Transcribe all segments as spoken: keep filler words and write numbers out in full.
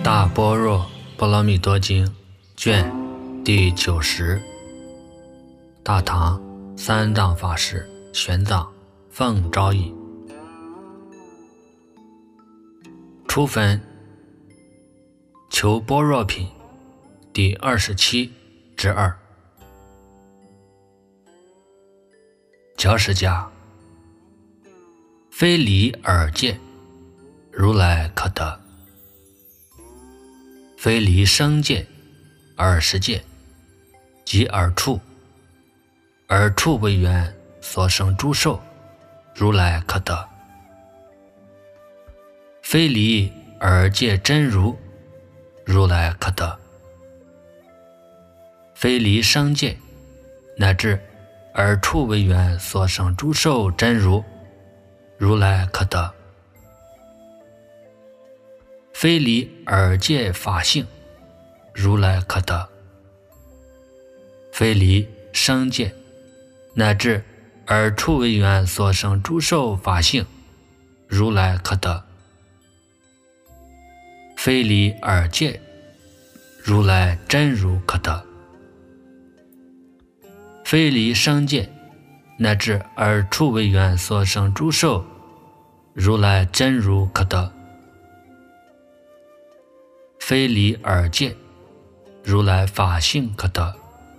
大般若波罗蜜多经卷第九十，大唐三藏法师玄奘奉诏译。初分求般若品第二十七之二。教释家，非离耳界，如来可得；非离声界、耳识界及耳处，耳处为缘所生诸受，如来可得；非离耳界真如，如来可得；非离声界乃至耳处为缘所生诸受真如，如来可得；非离耳界法性，如来可得；非离声界乃至耳处为缘所生诸受法性，如来可得；非离耳界，如来真如可得；非离声界乃至耳处为缘所生诸受，如来真如可得；非离耳界，如来法性可得；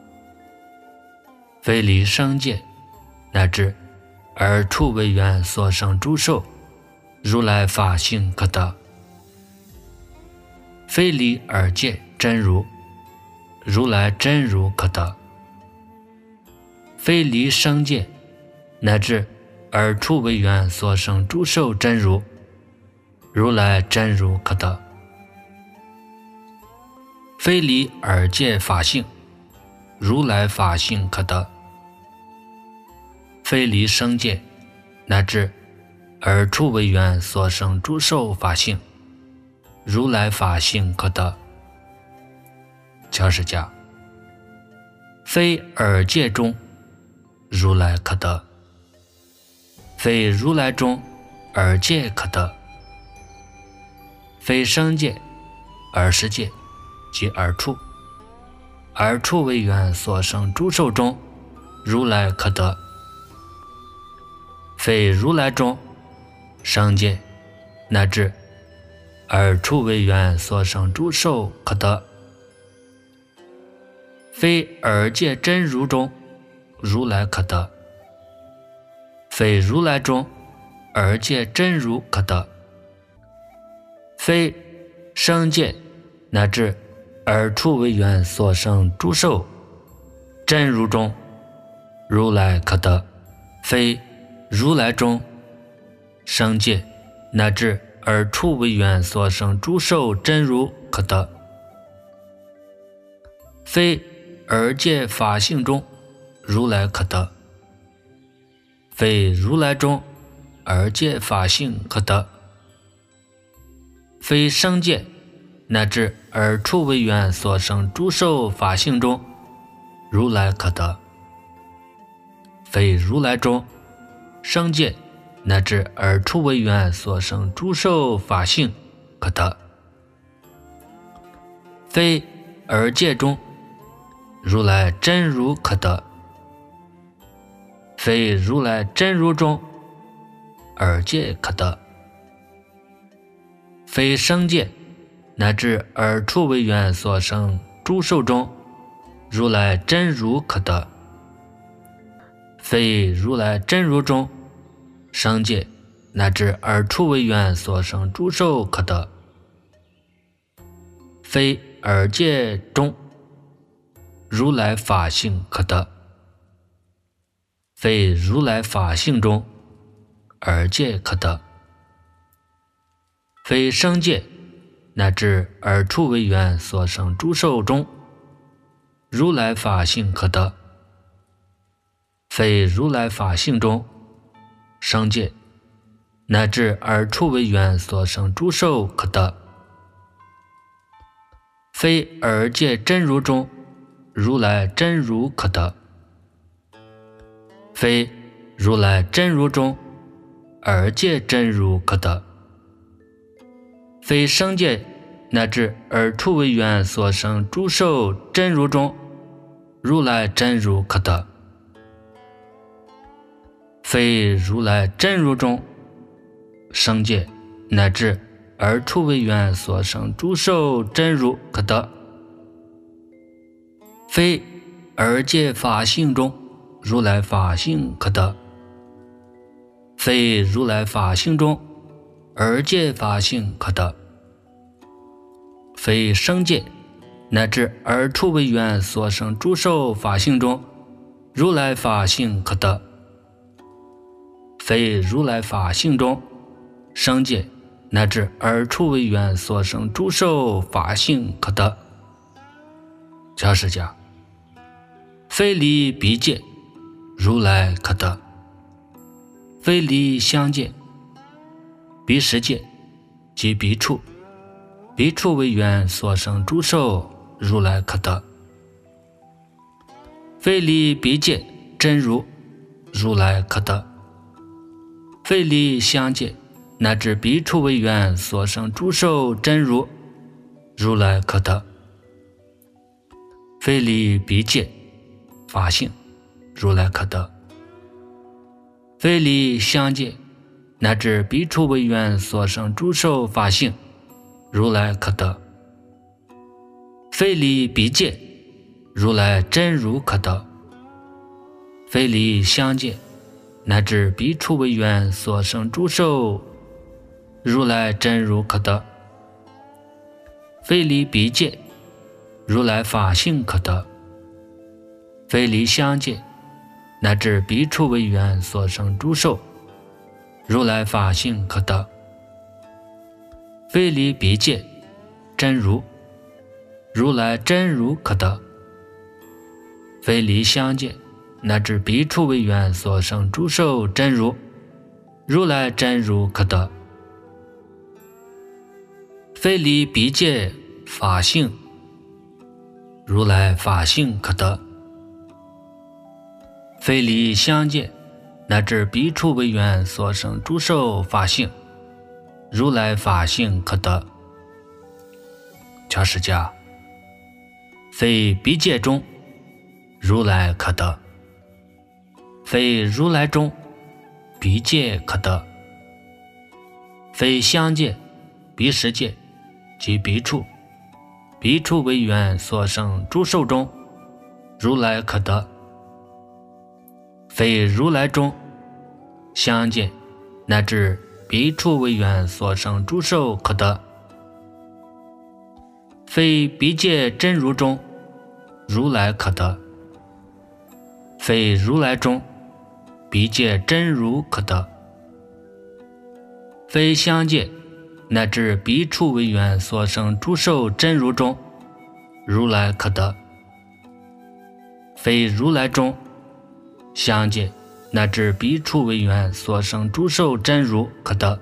非离声界乃至耳处为缘所生诸受，如来法性可得；非离耳界真如，如来真如可得；非离声界乃至耳处为缘所生诸受真如，如来真如可得；非离耳界法性，如来法性可得；非离声界乃至耳处为缘所生诸受法性，如来法性可得。教释家，非耳界中，如来可得；非如来中，耳界可得；非声界、耳识界及耳处，耳处为缘所生诸受中，如来可得；非如来中，声界乃至耳处为缘所生诸受可得；非耳界真如中，如来可得；非如来中，耳界真如可得；非声界乃至耳处为缘所生诸受真如中，如来可得；非如来中，声界乃至耳处为缘所生诸受真如可得；非耳界法性中，如来可得；非如来中，耳界法性可得；非声界乃至耳处为缘所生诸受法性中，如来可得；非如来中，声界乃至耳处为缘所生诸受法性可得；非耳界中，如来真如可得；非如来真如中，耳界可得；非声界乃至耳处为缘所生诸受中，如来真如可得；非如来真如中，声界乃至耳处为缘所生诸受可得；非耳界中，如来法性可得；非如来法性中，耳界可得；非声界乃至耳处为缘所生诸受中，如来法性可得；非如来法性中，声界乃至耳处为缘所生诸受可得；非耳界真如中，如来真如可得；非如来真如中，耳界真如可得；非声界乃至二处为缘所生诸受真如中，如来真如可得。非如来真如中生界，乃至二处为缘所生诸受真如可得。非二界法性中如来法性可得。非如来法性中二界法性可得。非生界乃至二处为缘所生诸受法性中，如来法性可得。非如来法性中生界乃至二处为缘所生诸受法性可得。教释家，非离彼界如来可得。非离相界彼时界及彼处，彼处为缘所生诸受如来可得。非离彼界真如如来可得。非离相界乃至彼处为缘所生诸受真如如来可得。非离彼界法性如来可得。非离相界乃至彼处为缘所生诸受法性如来可得。非离彼界如来真如可得。非离相界乃至彼处为缘所生诸受如来真如可得。非离彼界如来法性可得。非离相界乃至彼处为缘所生诸受如来法性可得。非离彼界真如如来真如可得。非离相界乃至彼处为缘所生诸受真如如来真如可得。非离彼界法性如来法性可得。非离相界乃至彼处为缘所生诸受法性如来法性可得。教释家，非彼界中如来可得。非如来中彼界可得。非相界彼时界及彼处，彼处为缘所生诸受中如来可得。非如来中相界乃至彼处为缘所生诸受可得。非彼界真如中如来可得。非如来中彼界真如可得。非相界乃至彼处为缘所生诸受真如中如来可得。非如来中相界乃至彼处为缘所生诸受真如可得。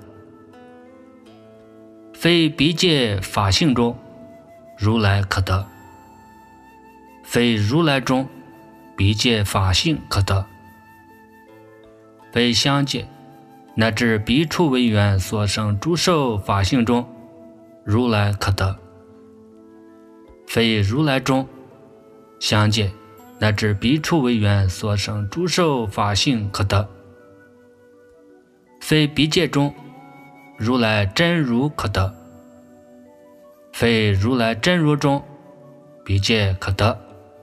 非彼界法性中如来可得。非如来中彼界法性可得。非相界乃至彼处为缘所生诸受法性中如来可得。非如来中相界乃至彼处为缘所生诸受法性可得。非彼界中如来真如可得。非如来真如中彼界可得。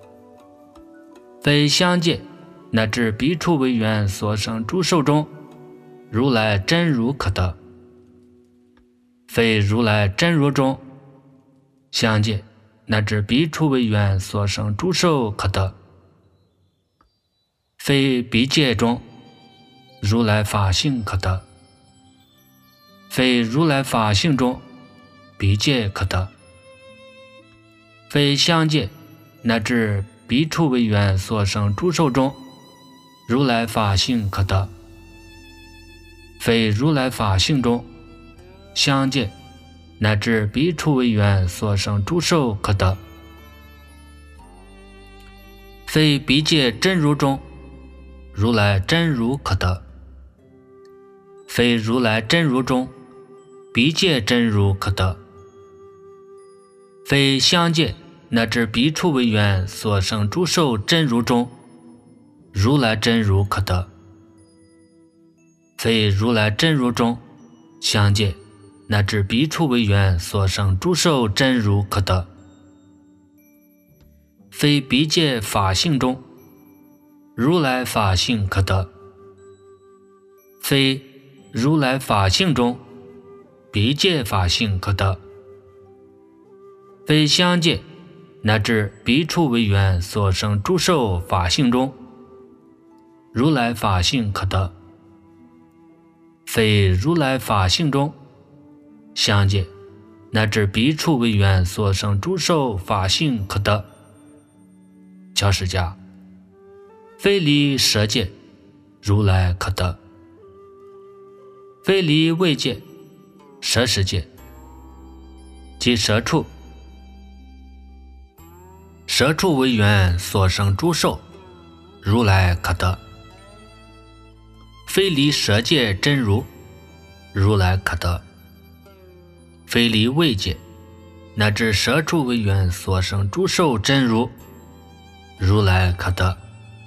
非相界乃至彼处为缘所生诸受中如来真如可得。非如来真如中相界乃至彼处为缘所生诸受可得。非彼界中如来法性可得。非如来法性中彼界可得。非相界乃至彼处为缘所生诸受中如来法性可得。非如来法性中相界乃至彼处为缘所生诸受可得。非彼界真如中如来真如可得。非如来真如中彼界真如可得。 非相界乃至彼处为缘所生诸受真如中，如来真如可得。非如来真如中相界乃至彼处为缘所生诸受真如可得。非彼界法性中如来法性可得。非如来法性中彼界法性可得。非相界乃至彼处为缘所生诸受法性中，如来法性可得。非如来法性中相界乃至彼处为缘所生诸受法性可得。教释家，非离舍界如来可得。非离位界舍世界即舍处，舍处为缘所生诸受，如来可得。非离舍界真如，如来可得。非离位界乃至舍处为缘所生诸受真如，如来可得。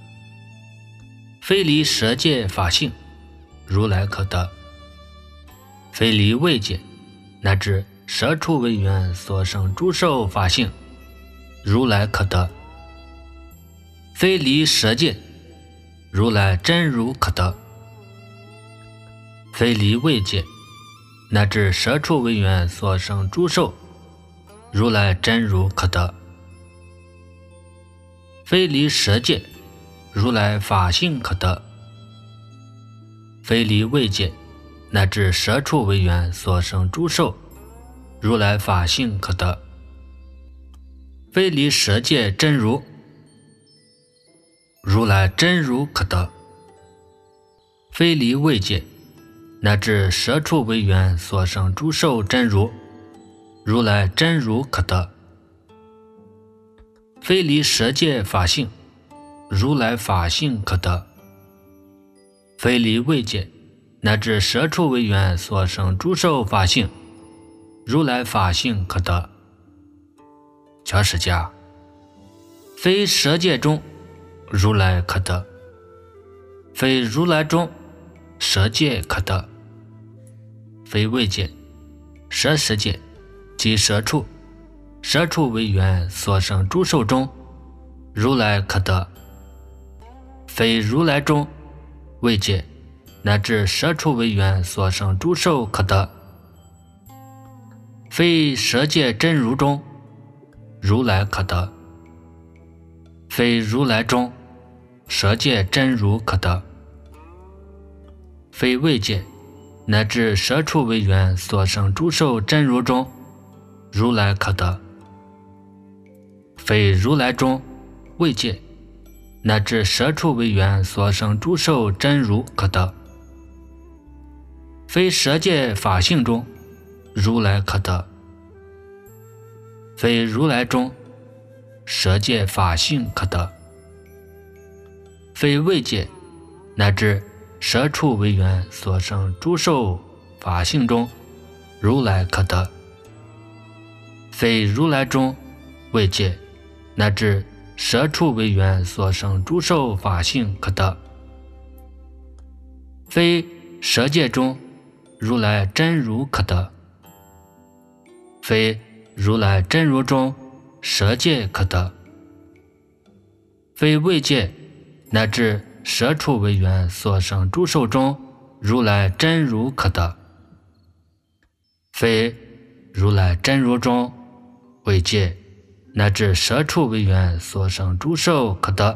非离舍界法性，如来可得。非离位界乃至舍处为缘所生诸受法性，如来可得。非离舍界，如来真如可得。非离位界乃至舍处为缘所生诸受，如来真如可得。非离舍界，如来法性可得。非离位界乃至舍处为缘所生诸受，如来法性可得。非离舍界真如，如来真如可得。非离位界乃至舍处为缘所生诸受真如，如来真如可得。非离舍界法性，如来法性可得。非离位界乃至舍处为缘所生诸受法性，如来法性可得。教释家，非舍界中如来可得。非如来中舍界可得。非位界舍世界即舍处，舍处为缘所生诸受中，如来可得。非如来中位界乃至舍处为缘所生诸受可得。非舍界真如中，如来可得。非如来中舍界真如可得。非位界乃至舍处为缘所生诸受真如中，如来可得。非如来中位界乃至舍处为缘所生诸受真如可得。非舍界法性中，如来可得。非如来中舍界法性可得。非位界乃至舍处为缘所生诸受法性中，如来可得。非如来中位界乃至舍处为缘所生诸受法性可得。非舍界中如来真如可得。非如来真如中舍界可得。非位界乃至舍处为缘所生诸受中，如来真如可得。非如来真如中位界乃至舍处为缘所生诸受可得。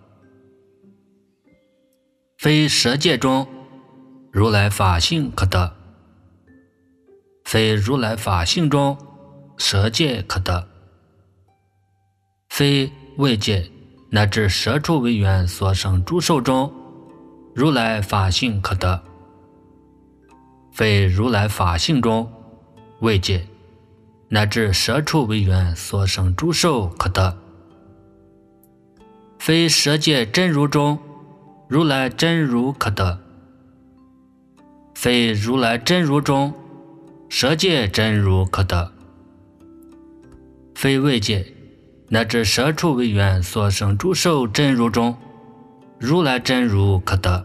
非舍界中如来法性可得。非如来法性中舍界可得。非位界乃至舍处为缘所生诸受中，如来法性可得。非如来法性中位界乃至舍处为缘所生诸受可得。非舍界真如中如来真如可得。非如来真如中舍界真如可得。 非位界乃至舍处为缘所生诸受真如中，如来真如可得。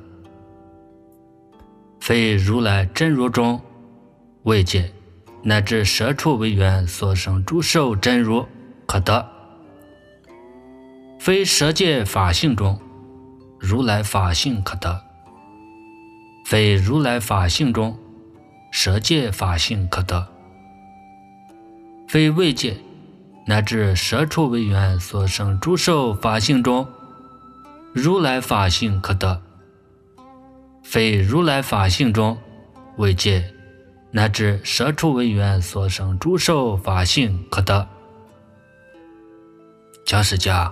非如来真如中位界乃至舍处为缘所生诸受真如可得。非舍界法性中如来法性可得。非如来法性中舍界法性可得。非位界乃至舍处为缘所生诸受法性中如来法性可得。非如来法性中位界乃至舍处为缘所生诸受法性可得。教释家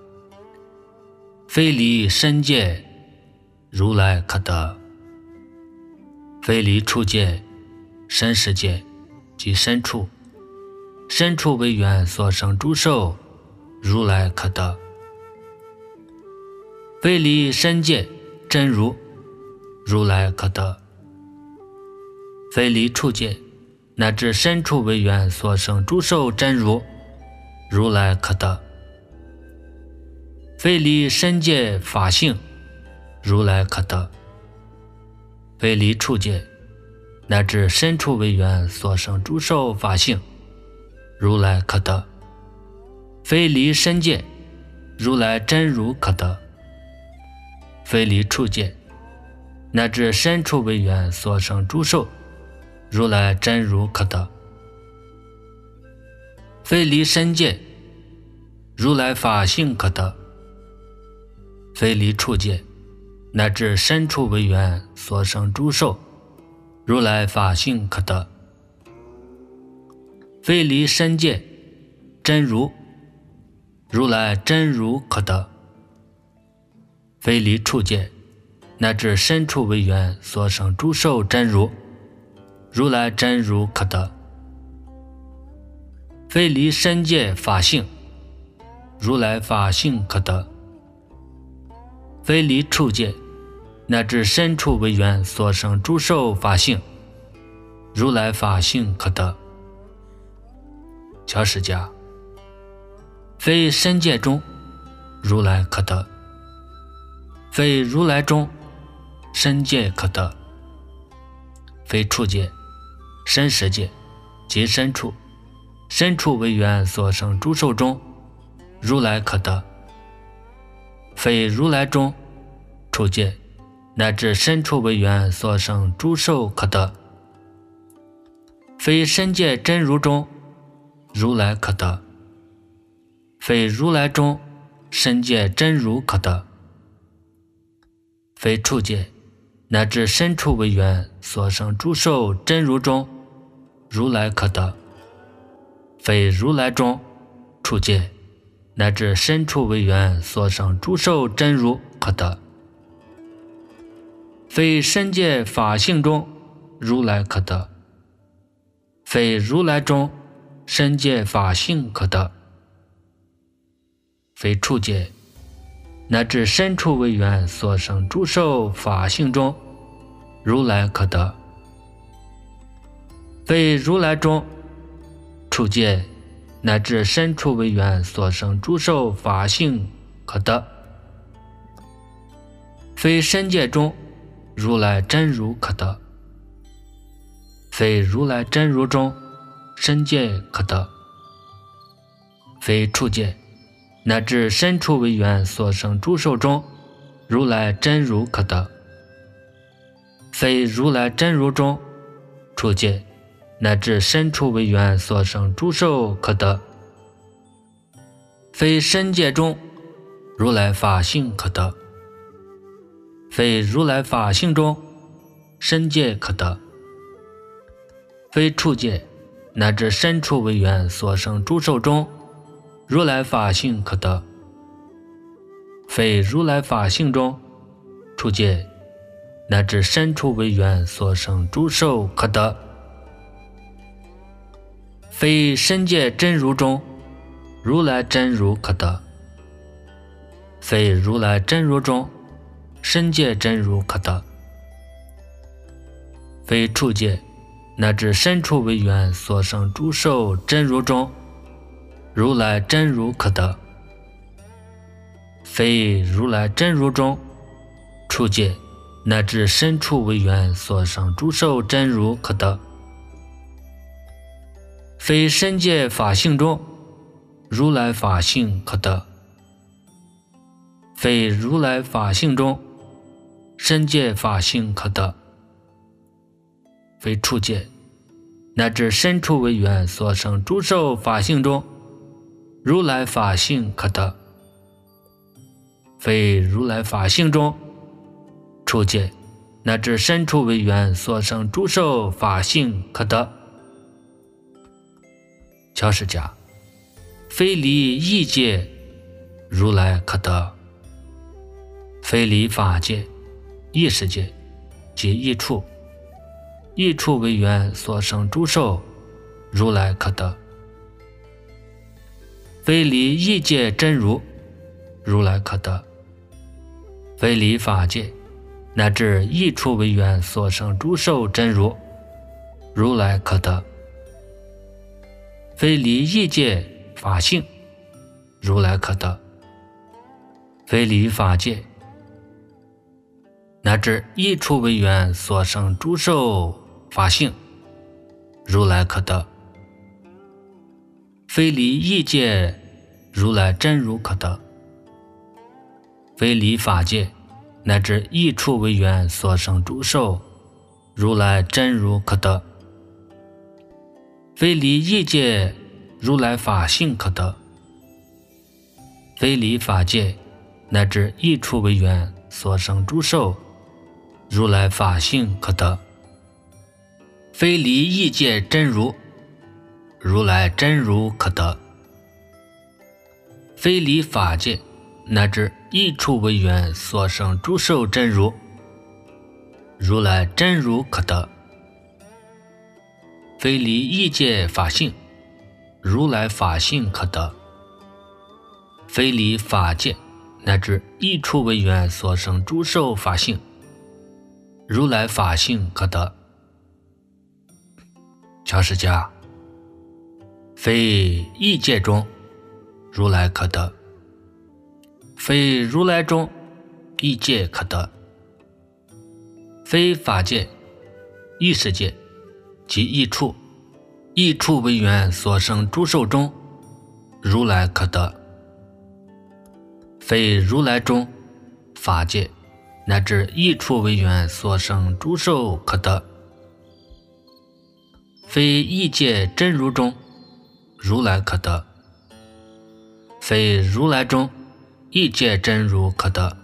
非离身界如来可得。非离处界身世界即身处，身处为缘所生诸受如来可得。非离身界真如如来可得。非离处界乃至身处为缘所生诸受真如如来可得。非离身界法性如来可得。非离处界乃至身处为缘所生诸受法性如来可得。非离身界如来真如可得。非离处界乃至身处为缘所生诸受如来真如可得。非离身界如来法性可得。非离处界乃至身处为缘所生诸受如来法性可得。非离身界真如如来真如可得。非离处界乃至身处为缘所生诸受真如如来真如可得。非离身界法性如来法性可得。非离处界乃至身处为缘所生诸受法性如来法性可得。教释家非身界中如来可得。非如来中身界可得。非处界身实界即身处，身处为缘所生诸受中如来可得。非如来中处界乃至身处为缘所生诸受可得。非身界真如中如来可得。非如来中身界真如可得。非处界乃至身处为缘所生诸受真如中如来可得。非如来中处界乃至身处为缘所生诸受真如可得。非身界法性中如来可得。非如来中身界法性可得。非处界乃至身处为缘所生诸受法性中如来可得。非如来中处界乃至身处为缘所生诸受法性可得。非身界中如来真如可得。非如来真如中身界可得。非处界乃至身处为缘所生诸受中如来真如可得。非如来真如中处界乃至身处为缘所生诸受可得。非身界中如来法性可得。非如来法性中身界可得。非处界乃至身处为缘所生诸受中如来法性可得。非如来法性中处界乃至身处为缘所生诸受可得。非身界真如中如来真如可得。非如来真如中身界真如可得。非处界乃至身处为缘所生诸受真如中如来真如可得。非如来真如中处界乃至身处为缘所生诸受真如可得。非身界法性中如来法性可得。非如来法性中身界法性可得。非处界乃至身处为缘所生诸受法性中如来法性可得。非如来法性中处界乃至身处为缘所生诸受法性可得。乔释迦，非离异界如来可得。非离法界异世界即异处，异处为缘所生诸受如来可得。非离异界真如如来可得。非离法界乃至异处为缘所生诸受真如如来可得。非离异界法性如来可得。非离法界乃至异处为缘所生诸受法性如来可得。非离异界如来真如可得。非离法界乃至异处为缘所生诸受如来真如可得。非离异界如来法性可得。非离法界乃至异处为缘所生诸受如来法性可得。非离异界真如如来真如可得。非离法界乃至异处为缘所生诸受真如如来真如可得。非离异界法性如来法性可得。非离法界乃至异处为缘所生诸受法性如来法性可得。乔释迦，非异界中如来可得。非如来中异界可得。非法界异世界即异处，异处为缘所生诸受中如来可得。非如来中法界乃至异处为缘所生诸受可得。非异界真如中如来可得。非如来中异界真如可得。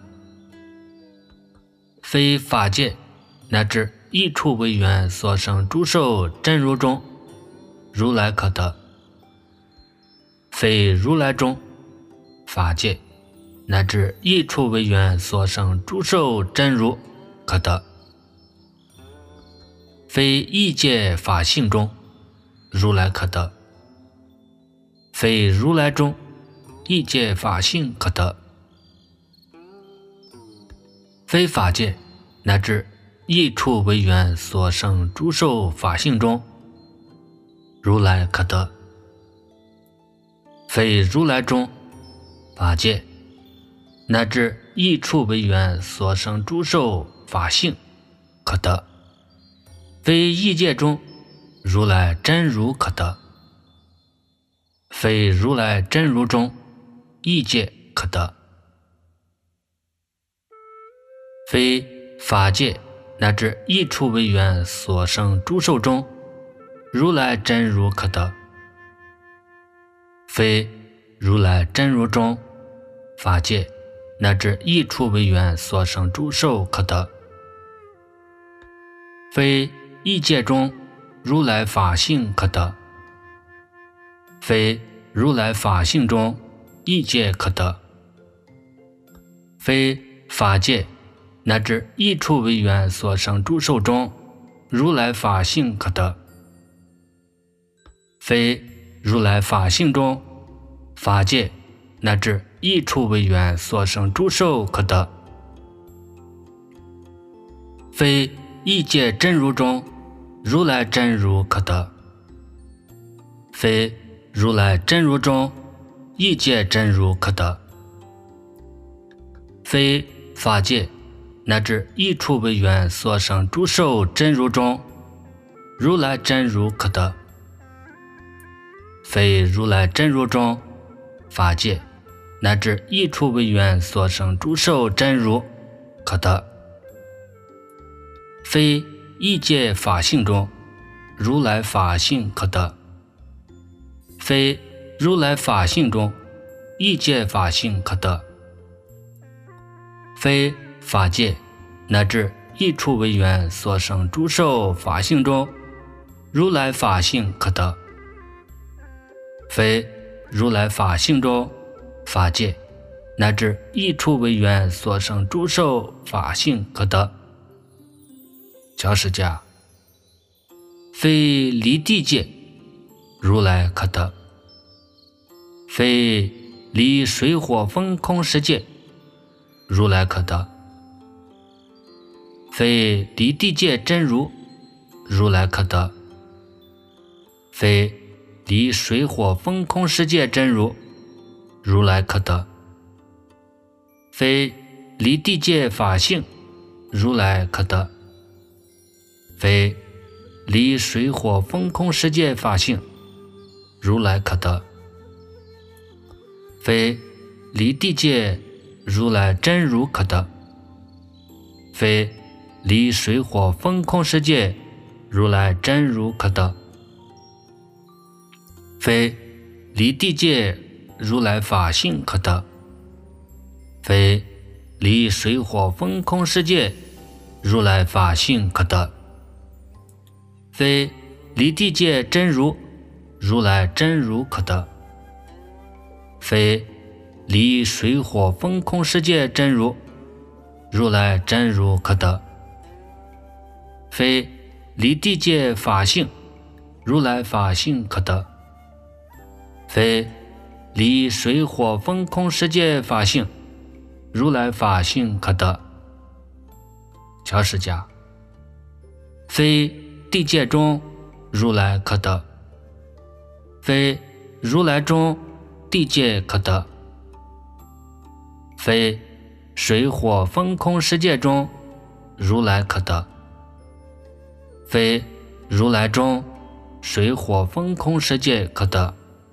非法界乃至异处为缘所生诸受真如中如来可得。非如来中法界乃至异处为缘所生诸受真如可得。非异界法性中如来可得。非如来中异界法性可得。非法界乃至异处为缘所生诸受法性中如来可得。非如来中法界乃至异处为缘所生诸受法性可得。非异界中如来真如可得。非如来真如中异界可得。非法界乃至异处为缘所生诸受中如来真如可得。非如来真如中法界乃至异处为缘所生诸受可得。非异界中如来法性可得。非如来法性中异界可得。非法界乃至异处为缘所生诸受中如来法性可得。非如来法性中法界乃至异处为缘所生诸受可得。非异界真如中如来真如可得。非如来真如中一切真如可得，非法界乃至一处为缘所生诸受真如中如来真如可得，非如来真如中法界乃至一处为缘所生诸受真如可得，非一切法性中如来法性可得，非如来法性中一切法性可得，非法界乃至一处为缘所生诸受法性中如来法性可得，非如来法性中法界乃至一处为缘所生诸受法性可得。教释迦，非离地界如来可得，非离水火风空世界如来可得，非离地界真如如来可得，非离水火风空世界真如如来可得，非离地界法性如来可得，非离水火风空世界法性如来可得，非离地界如来真如可得，非离水火风空世界如来真如可得，非离地界如来法性可得，非离水火风空世界如来法性可得，非离地界真如如来真如可得，非离水火风空世界真如如来真如可得，非离地界法性如来法性可得，非离水火风空世界法性如来法性可得。教释迦，非地界中如来可得，非如来中地界可得，非水火风空世界中如来可得，非如来中水火风空世界可得，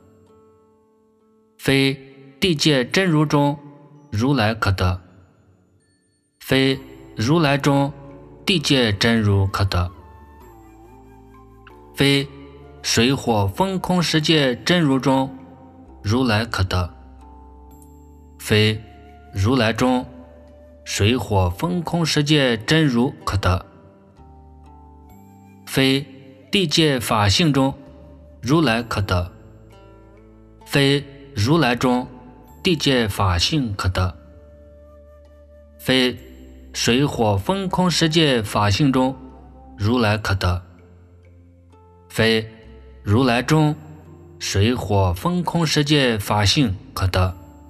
非地界真如中如来可得，非如来中地界真如可得，非水火风空世界真如中如来可得，非如来中水火风空世界真如可得，非地界法性中如来可得，非如来中地界法性可得，非水火风空世界法性中如来可得，非如来中水火风空世界法性可得，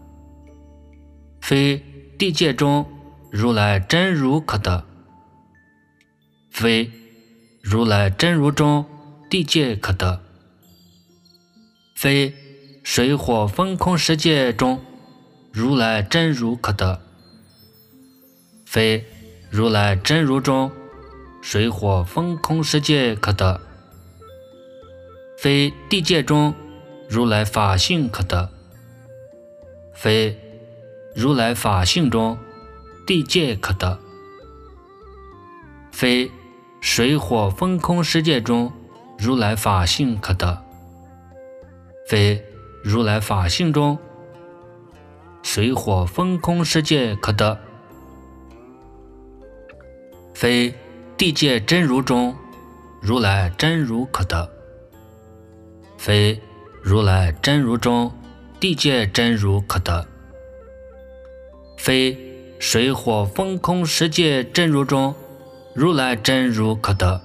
非地界中如来真如可得，非如来真如中地界可得，非水火风空世界中如来真如可得，非如来真如中水火风空世界可得，非地界中如来法性可得，非如来法性中地界可得，非水火风空世界中如来法性可得，非如来法性中水火风空世界可得，非地界真如中如来真如可得，非如来真如中地界真如可得，非水火风空世界真如中如来真如可得，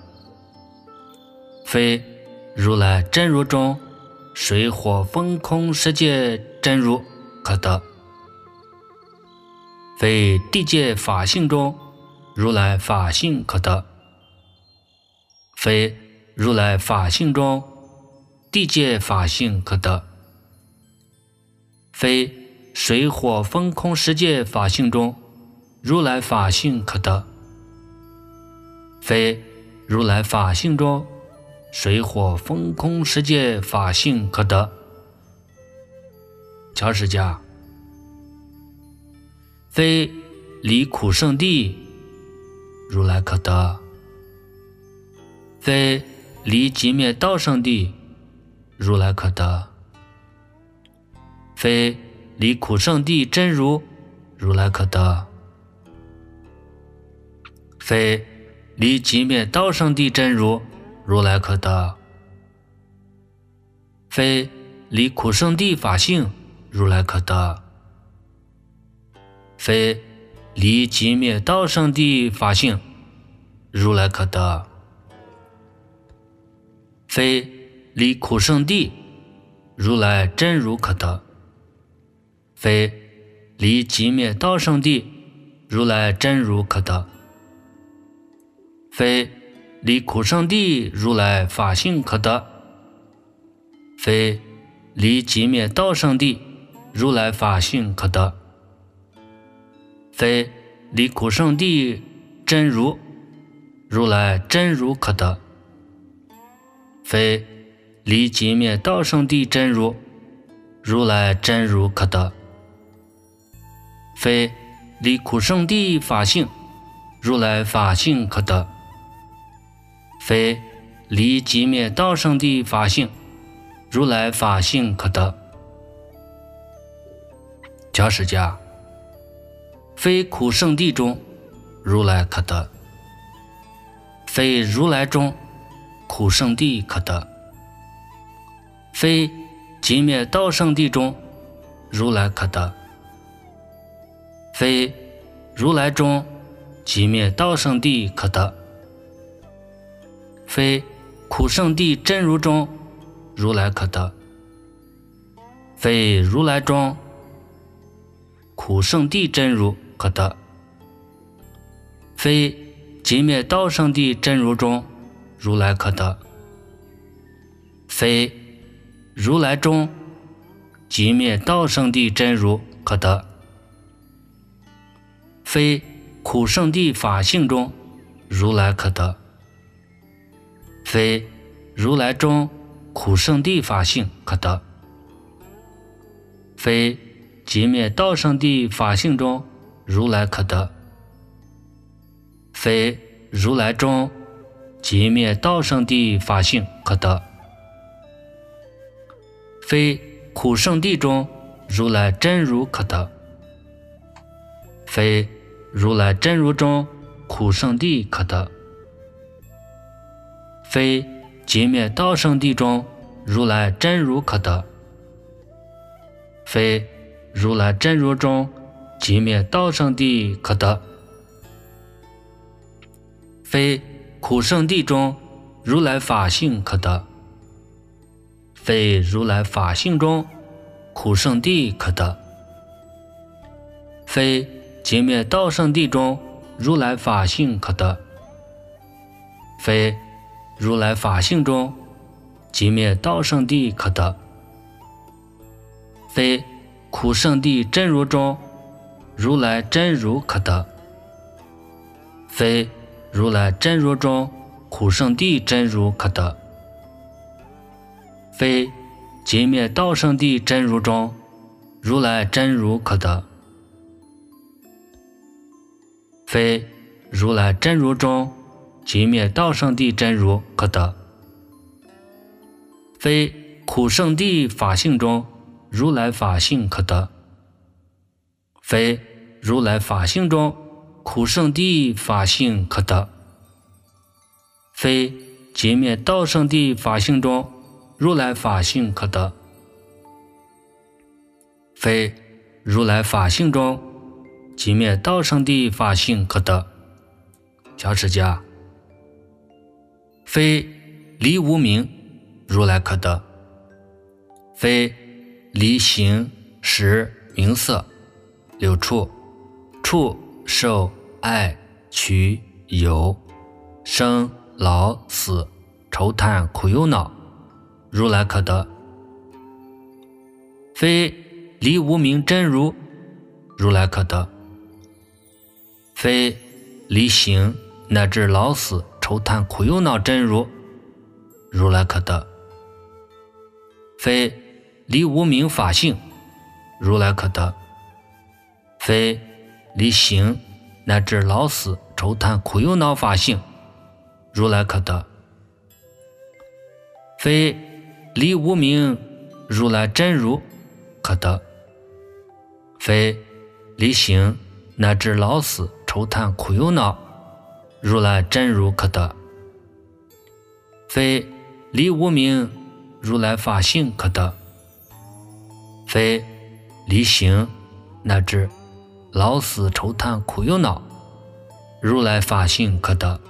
非如来真如中水火风空世界真如可得，非地界法性中如来法性可得，非如来法性中地界法性可得，非水火风空十界法性中如来法性可得，非如来法性中水火风空十界法性可得。乔释迦，非离苦圣地如来可得，非离寂灭道圣地如来可得，非离苦圣地真如如来可得，非离寂灭道圣地真如如来可得，非离苦圣地法性如来可得，非离寂灭道圣地法性如来可得，非离苦圣地如来真如可得，非离寂灭道圣地如来真如可得，非离苦圣地如来法性可得，非离寂灭道圣地如来法性可得，非离苦圣地真如如来真如可得，非离寂灭道圣地真如如来真如可得，非离苦圣地法性如来法性可得，非离寂灭道圣地法性如来法性可得。乔释迦，非苦圣地中如来可得，非如来中苦圣地可得，非寂灭道圣地中如来可得，非如来中寂灭道圣地可得，非苦圣地真如中如来可得，非如来中苦圣地真如可得，非寂灭道圣地真如中如来可得，非如来中寂灭道圣地真如可得，非苦圣地法性中如来可得，非如来中苦圣地法性可得，非寂灭道圣地法性中如来可得，非如来中寂灭道圣地法性可得，非苦圣地中如来真如可得，非如来真如中苦圣地可得，非寂灭道圣地中如来真如可得，非如来真如中寂灭道圣地可得，非苦圣地中如来法性可得，非如来法性中苦圣地可得，非寂灭道圣地中如来法性可得，非如来法性中寂灭道圣地可得，非苦圣地真如中如来真如可得，非如来真如中苦圣地真如可得，非寂灭道圣地真如中如来真如可得，非如来真如中寂灭道圣地真如可得，非苦圣地法性中如来法性可得，非如来法性中苦圣地法性可得，非寂灭道圣地法性中如来法性可得，非如来法性中寂灭道圣地法性可得。乔释迦，非离无明如来可得，非离形识名色六处触受爱取有生老死愁叹苦忧恼如来可得。非离无明真如，如来可得。非离行乃至老死愁叹苦忧恼真如，如来可得。非离无明法性，如来可得。非离行乃至老死愁叹苦忧恼法性，如来可得。非离无明如来真如，可得。非离行乃至老死愁叹苦忧恼，如来真如可得。非离无明如来法性可得。非离行乃至老死愁叹苦忧恼，如来法性可得。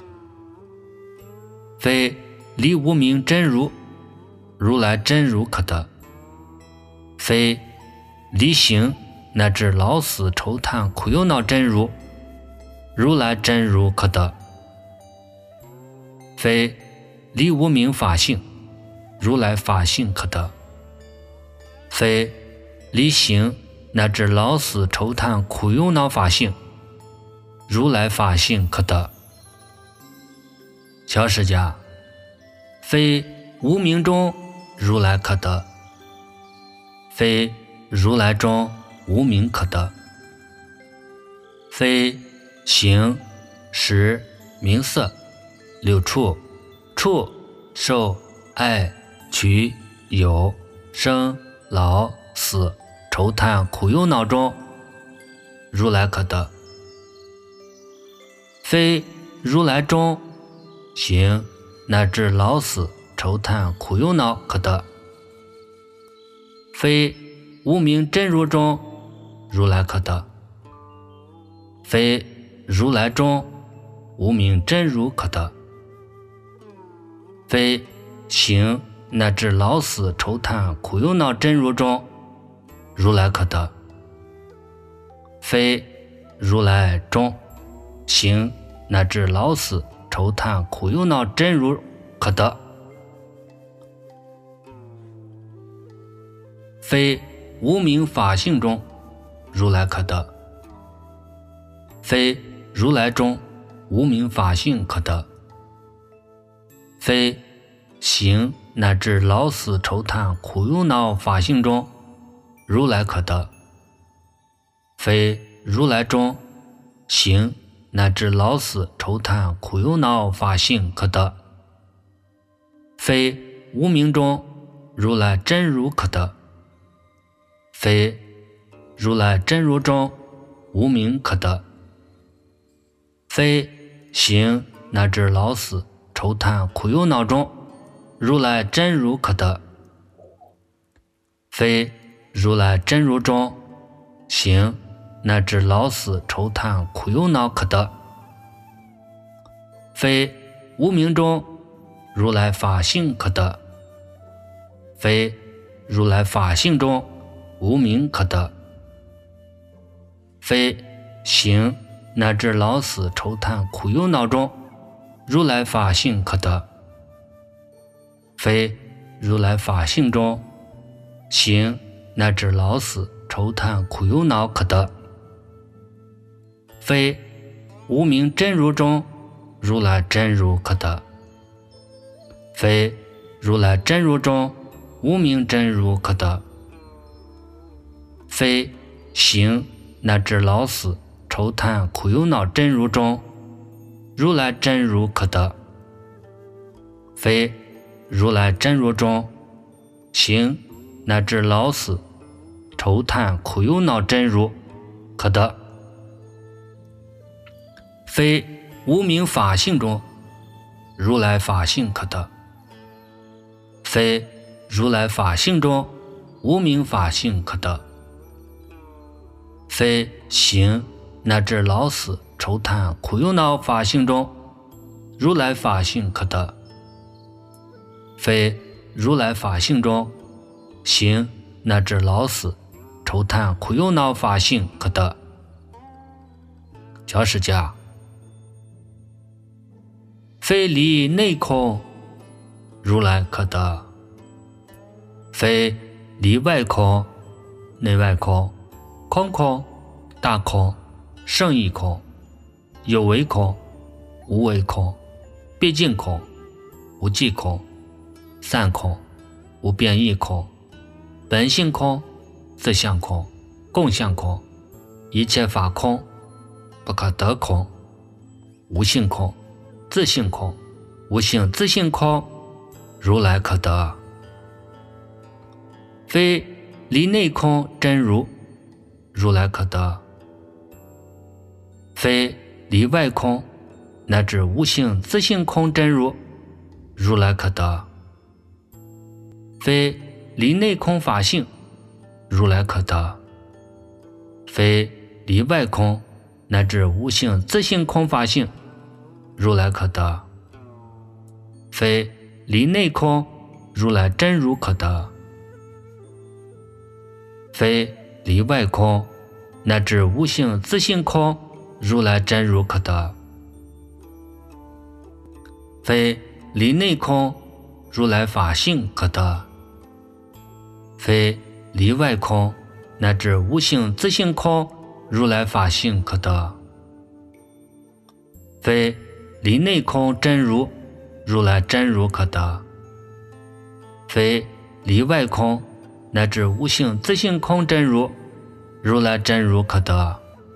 非离无明真如，如来真如可得。非离行乃至老死愁叹苦忧恼真如，如来真如可得。非离无明法性，如来法性可得。非离行乃至老死愁叹苦忧恼法性，如来法性可得。小释迦，非无明中如来可得。非如来中无明可得。非形识名色六处触受爱取有生老死愁叹苦忧恼中，如来可得。非如来中行乃至老死愁叹苦忧恼可得。非无明真如中如来可得。非如来中无明真如可得。非行乃至老死愁叹苦忧恼真如中，如来可得。非如来中行乃至老死愁叹苦忧恼真如可得。非无明法性中如来可得。非如来中无明法性可得。非行乃至老死愁叹苦忧恼法性中，如来可得。非如来中行乃至老死愁叹苦忧恼法性可得。非无明中如来真如可得。非如来真如中无明可得。非行乃至老死愁叹苦忧恼中，如来真如可得。非如来真如中行乃至老死愁叹苦忧恼可得。非无明中如来法性可得。非如来法性中无明可得。非行乃至老死愁叹苦忧恼中，如来法性可得。非如来法性中行乃至老死愁叹苦忧恼可得。非无明真如中如来真如可得。非如来真如中无明真如可得。非行乃至老死愁叹苦忧恼真如中，如来真如可得。非如来真如中行乃至老死愁叹苦忧恼真如可得。非无明法性中如来法性可得。非如来法性中无明法性可得。非行乃至老死愁叹苦忧恼法性中，如来法性可得。非如来法性中行乃至老死愁叹苦忧恼法性可得。小释迦，非离内空如来可得。 非里外空、内外空、空空、大空、胜义空、有为空、无为空、毕竟空、无际空、散空、无变异空、本性空、自相空、共相空、一切法空、不可得空、无性空、自性空、无性自性空，如来可得。非离内空真如，如来可得；非离外空乃至无性自性空真如，如来可得；非离内空法性，如来可得；非离外空乃至无性自性空法性，如来可得；非离内空，如来真如可得；非离外空乃至无性自性空，如来真如可得；非离内空，如来法性可得；非离外空乃至无性自性空，如来法性可得；非离内空真如，如来真如可得；非离外空乃至无性自性空真如，如来真如可得；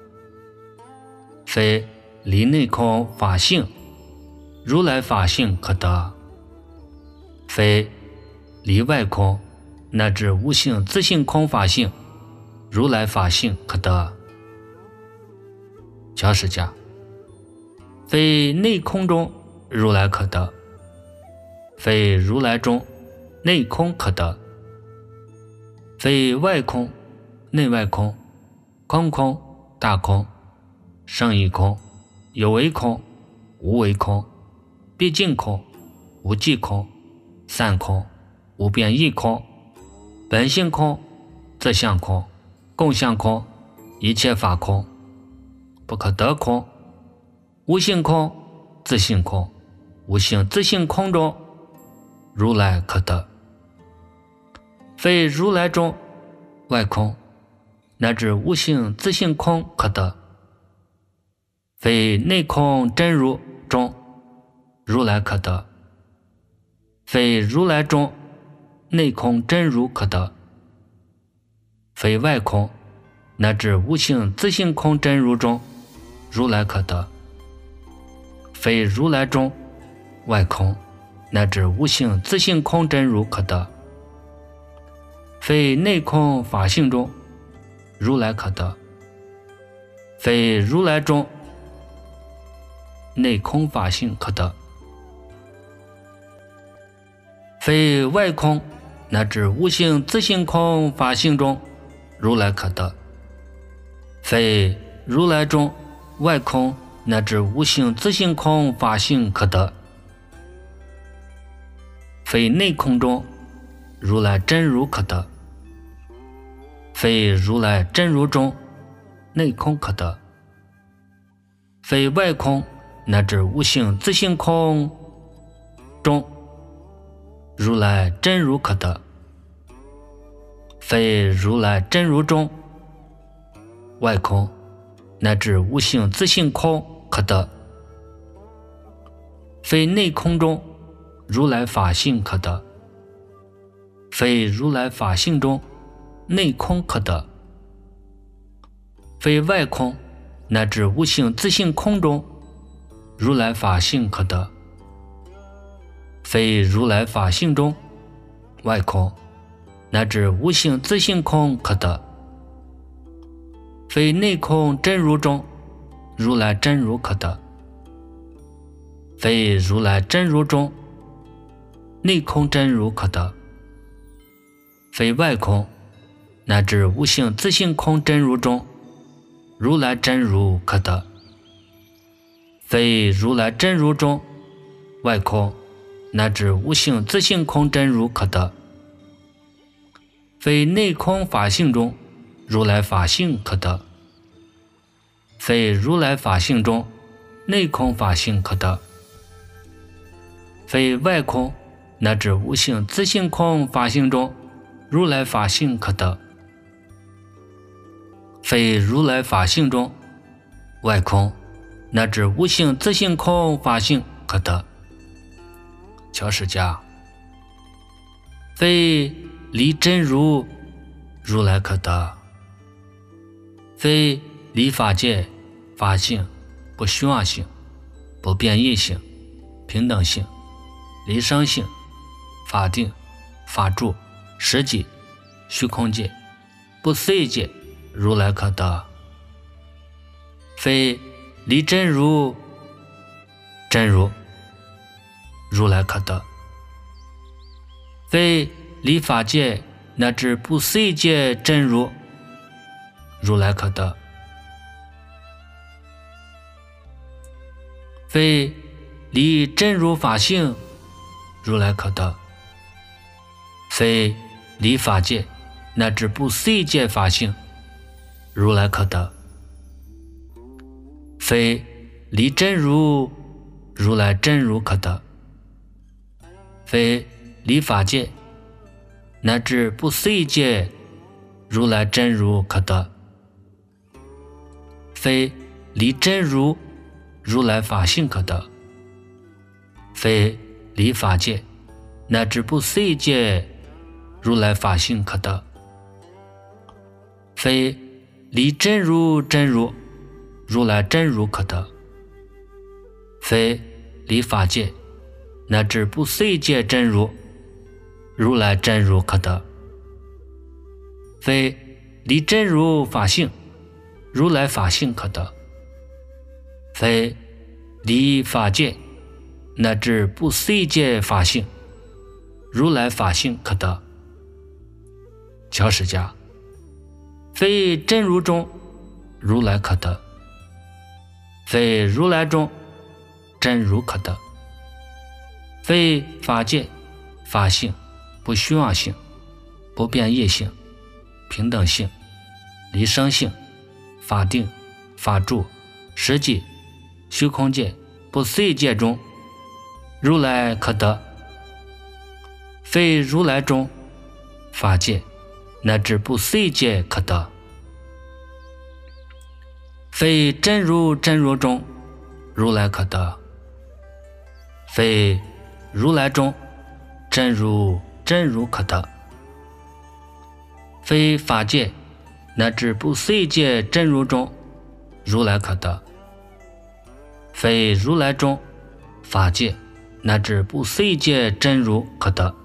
非离内空法性，如来法性可得；非离外空乃至无性自性空法性，如来法性可得。教释家，非内空中如来可得，非如来中内空可得，非外空、内外空、空空、大空、胜义空、有为空、无为空、毕竟空、无际空、散空、无变异空、本性空、自相空、共相空、一切法空、不可得空、无性空、自性空、无性自性空中，如来可得。非如来中外空乃至无性自性空可得，非内空真如中如来可得，非如来中内空真如可得，非外空乃至无性自性空真如中如来可得，非如来中外空乃至无性自性空真如可得，非内空法性中如来可得，非如来中内空法性可得，非外空乃至无性自性空法性中如来可得，非如来中外空乃至无性自性空法性可得，非内空中如来真如可得，非如来真如中内空可得，非外空乃至无性自性空中如来真如可得，非如来真如中外空乃至无性自性空可得，非内空中如来法性可得，非如来法性中内空可得，非外空乃至无性自性空中如来法性可得，非如来法性中外空乃至无性自性空可得，非内空真如中如来真如可得，非如来真如中内空真如可得，非外空乃至无性自性空真如中如来真如可得，非如来真如中外空乃至无性自性空真如可得，非内空法性中如来法性可得，非如来法性中内空法性可得，非外空乃至无性自性空法性中如来法性可得，非如来法性中外空乃至无性自性空法性可得。乔释迦，非离真如如来可得，非离法界法性不虚妄性、不变异性、平等性、离生性、法定、法住、实际、虚空界、不思议界如来可得，非离真如真如如来可得，非离法界乃至不思议界真如如来可得，非离真如法性如来可得，非离法界乃至不思议界法性如来可得，非离真如如来真如可得，非离法界乃至不思议界如来真如可得，非离真如如来法性可得，非离法界乃至不思议界如来法性可得，非离真如真如如来真如可得，非离法界乃至不思议界真如如来真如可得，非离真如法性如来法性可得，非离法界乃至不思议界法性如来法性可得。乔释迦，非真如中如来可得，非如来中真如可得，非法界法性不虚妄性、不变异性、平等性、离生性、法定、法住、实际、虚空界、不思议界中如来可得，非如来中法界乃至不思议界可得，非真如真如中如来可得，非如来中真如真如可得，非法界乃至不思议界真如中如来可得，非如来中法界乃至不思议界真如可得，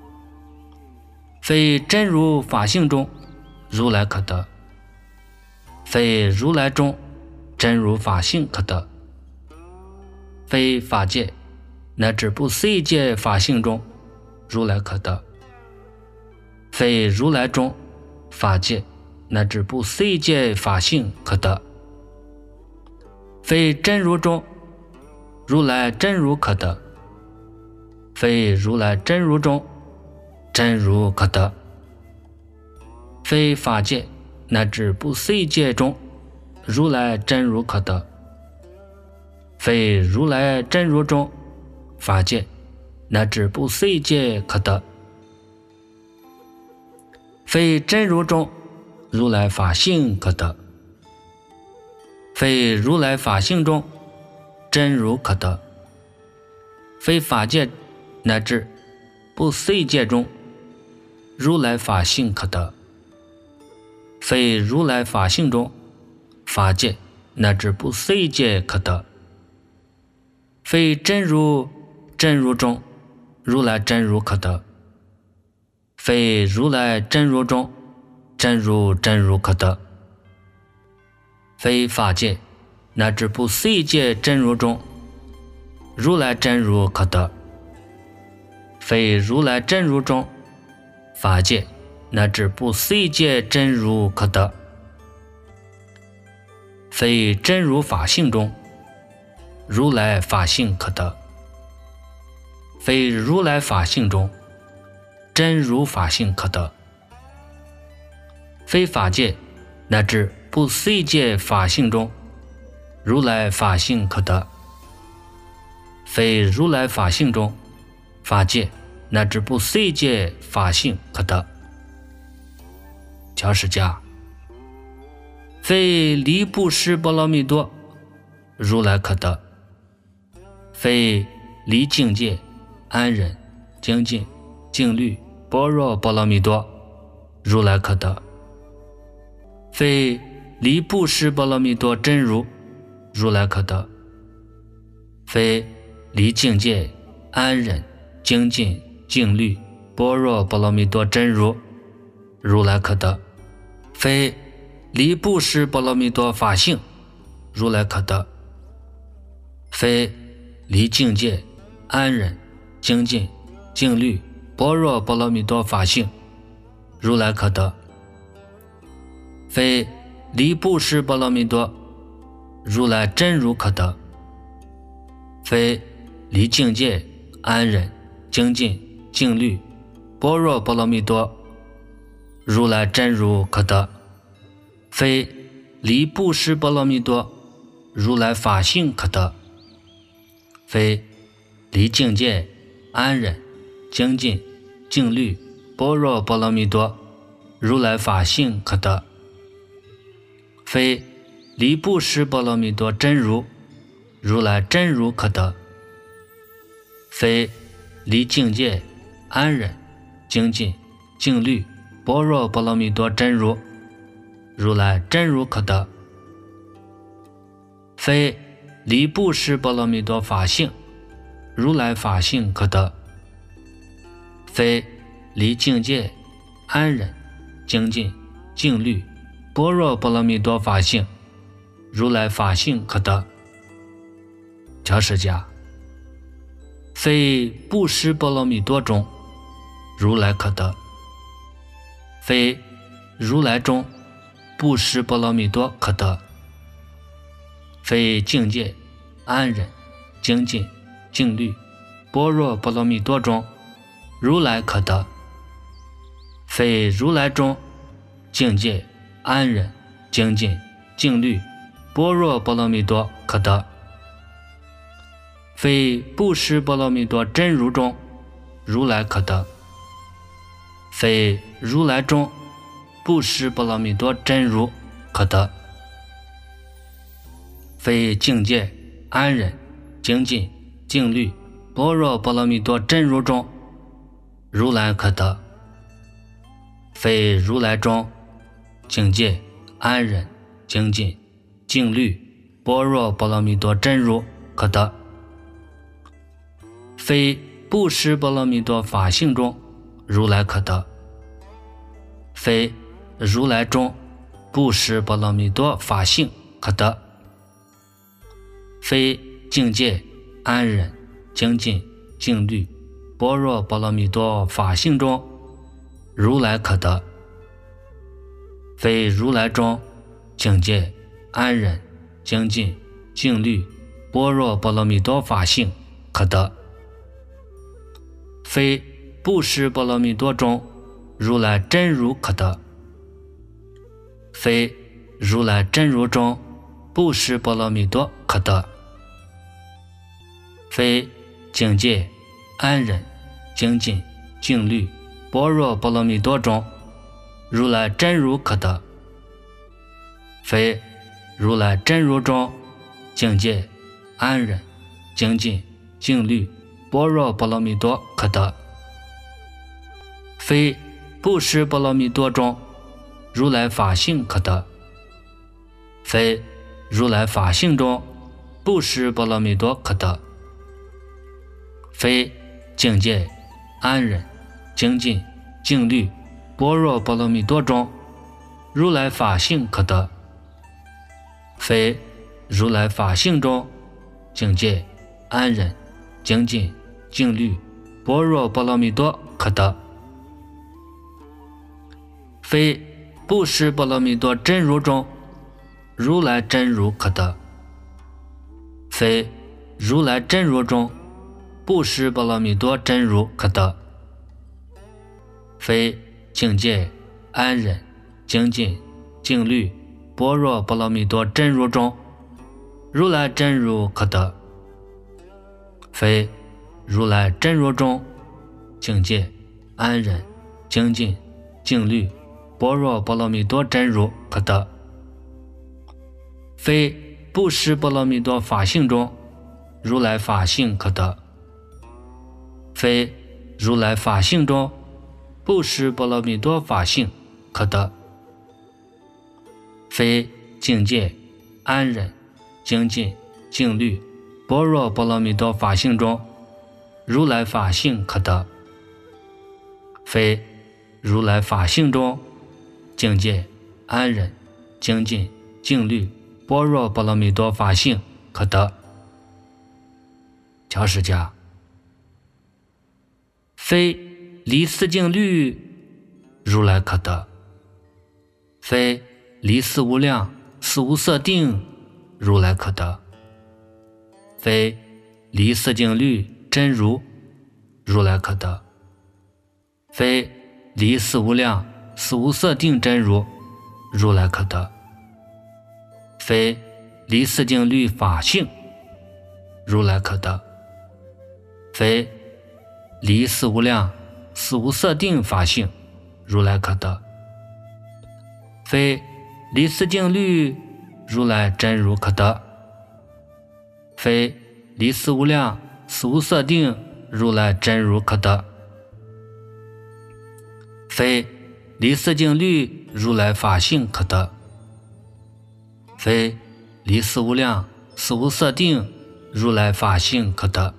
非真如法性中如来可得，非如来中真如法性可得，非法界乃至不思议界法性中如来可得，非如来中法界乃至不思议界法性可得，非真如中如来真如可得，非如来真如中真如可得，非法界乃至不思议界中如来真如可得，非如来真如中法界乃至不思议界可得，非真如中如来法性可得，非如来法性中真如可得，非法界乃至不思议界中如来法性可得，非如来法性中法界乃至不思议界可得，非真如真如中如来真如可得，非如来真如中真如真如可得，非法界乃至不思议界真如中如来真如可得，非如来真如中法界乃至不思议界真如可得，非真如法性中如来法性可得，非如来法性中真如法性可得，非法界乃至不思议界法性中如来法性可得，非如来法性中法界乃至不思议界法性可得。 教示家，非离不施波罗蜜多，如来可得；非离境界、安忍、精进、静虑、般若波罗蜜多，如来可得；非离不施波罗蜜多真如，如来可得；非离境界、安忍、精进、静虑、般若波罗蜜多真如，如来可得；非离不施波罗蜜多法性，如来可得；非离境界、安忍、精进、静虑、般若波罗蜜多法性，如来可得；非离不施波罗蜜多，如来真如可得；非离境界、安忍、精进、静虑、般若波罗蜜多，如来真如可得；非离不施波罗蜜多，如来法性可得；非离境界、安忍、精进、静虑、般若波罗蜜多，如来法性可得；非离不施波罗蜜多真如，如来真如可得；非离境界、安忍、精进、静虑、般若波罗蜜多真如，如来真如可得；非离不施波罗蜜多法性，如来法性可得；非离境界、安忍、精进、静虑、般若波罗蜜多法性，如来法性可得。教示家，非不施波罗蜜多中，如来可得；非如来中不施波罗蜜多可得；非境界、安忍、精进、静虑、般若波罗蜜多中，如来可得；非如来中境界、安忍、精进、静虑、般若波罗蜜多可得；非不施波罗蜜多真如中，如来可得；非如来中不施波罗蜜多真如可得；非境界、安忍、精进、静虑、般若波罗蜜多真如中，如来可得；非如来中境界、安忍、精进、静虑、般若波罗蜜多真如可得；非不施波罗蜜多法性中，如来可得；非如来中不施波罗蜜多法性可得；非境界、安忍、精进、静虑、般若波罗蜜多法性中，如来可得；非如来中境界、安忍、精进、静虑、般若波罗蜜多法性可得；非不施波罗蜜多中，如来真如可得；非如来真如中不施波罗蜜多可得；非境界、安忍、精进、静虑、般若波罗蜜多中，如来真如可得；非如来真如中境界、安忍、精进、静虑、般若波罗蜜多可得；非不施波罗蜜多中，如来法性可得；非如来法性中不施波罗蜜多可得；非境界、安忍、精进、静虑、般若波罗蜜多中，如来法性可得；非如来法性中境界、安忍、精进、静虑、般若波罗蜜多可得；非不施波罗蜜多真如中，如来真如可得；非如来真如中不施波罗蜜多真如可得；非境界、安忍、精进、静虑、般若波罗蜜多真如中，如来真如可得；非如来真如中境界、安忍、精进、静虑、 般若波罗蜜多真如可得，非不识波罗蜜多法性中如来法性可得，非如来法性中不识波罗蜜多法性可得，非境界安忍精进静虑般若波罗蜜多法性中如来法性可得，非如来法性中境界安忍精进静虑般若波罗蜜多法性可得。教释家，非离四境律如来可得，非离四无量四无色定如来可得，非离四境律真如如来可得，非离四无量四无色定真如如来可得，非离四境律法性如来可得，非离四无量四无色定法性如来可得，非离四境律如来真如可得，非离四无量四无色定如来真如可得，非离四境律如来法性可得，非离四无量四无色定如来法性可得，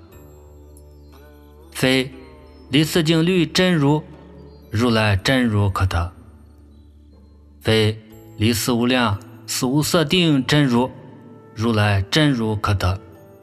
非离四境律真如如来真如可得，非离四无量四无色定真如如来真如可得，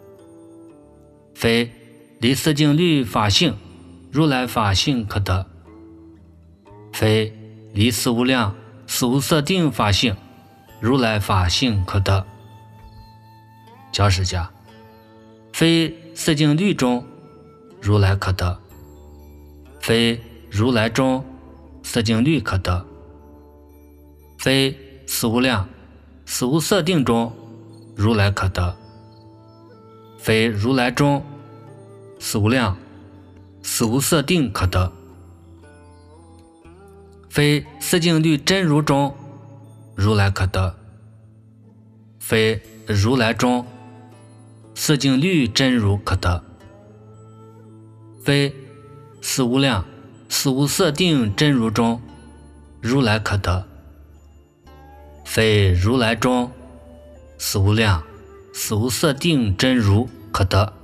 非离四境律法性如来法性可得，非离四无量四无色定法性如来法性可得。教释家，非四境律中如来可得，非如来中四境律可得，非四无量四无色定中如来可得，非如来中四无量四无色定可得，非四境律真如中如来可得，非如来中四境律真如可得，非四无量四无色定真如中如来可得，非如来中四无量四无色定真如可得，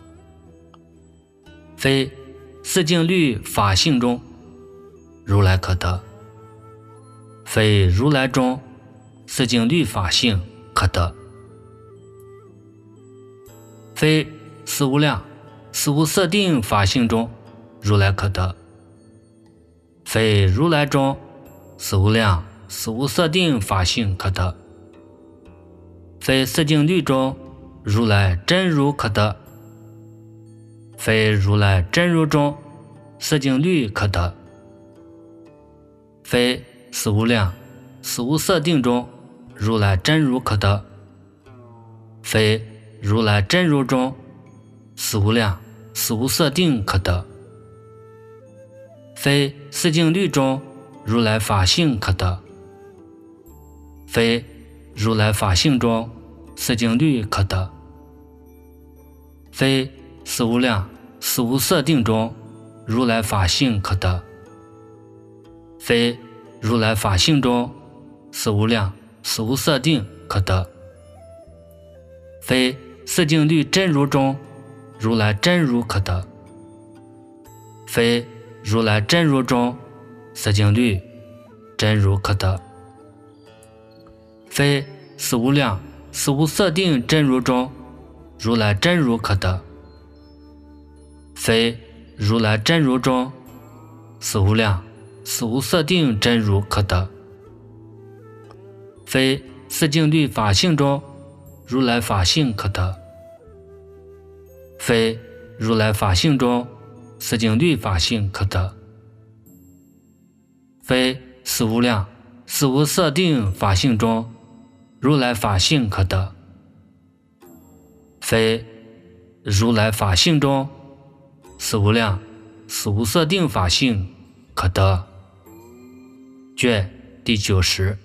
非四境律法性中如来可得，非如来中四境律法性可得，非四无量四无色定法性中如来可得，非如来中四无量四无色定法性可得，非四境律中如来真如可得，非如来真如中四境律可得，非四无量四无色定中如来真如可得，非如来真如中四无量四无色定可得，非四境律中如来法性可得，非如来法性中四境律可得，非四无量四无色定中如来法性可得，非如来法性中四无量四无色定可得，非四境律真如中如来真如可得，非如来真如中四境律真如可得，非四无量四无色定真如中如来真如可得，非如来真如中四无量四无色定真如可得，非四境律法性中如来法性可得，非如来法性中四境律法性可得，非四无量四无色定法性中如来法性可得，非如来法性中四无量四无色定法性可得。卷第九十。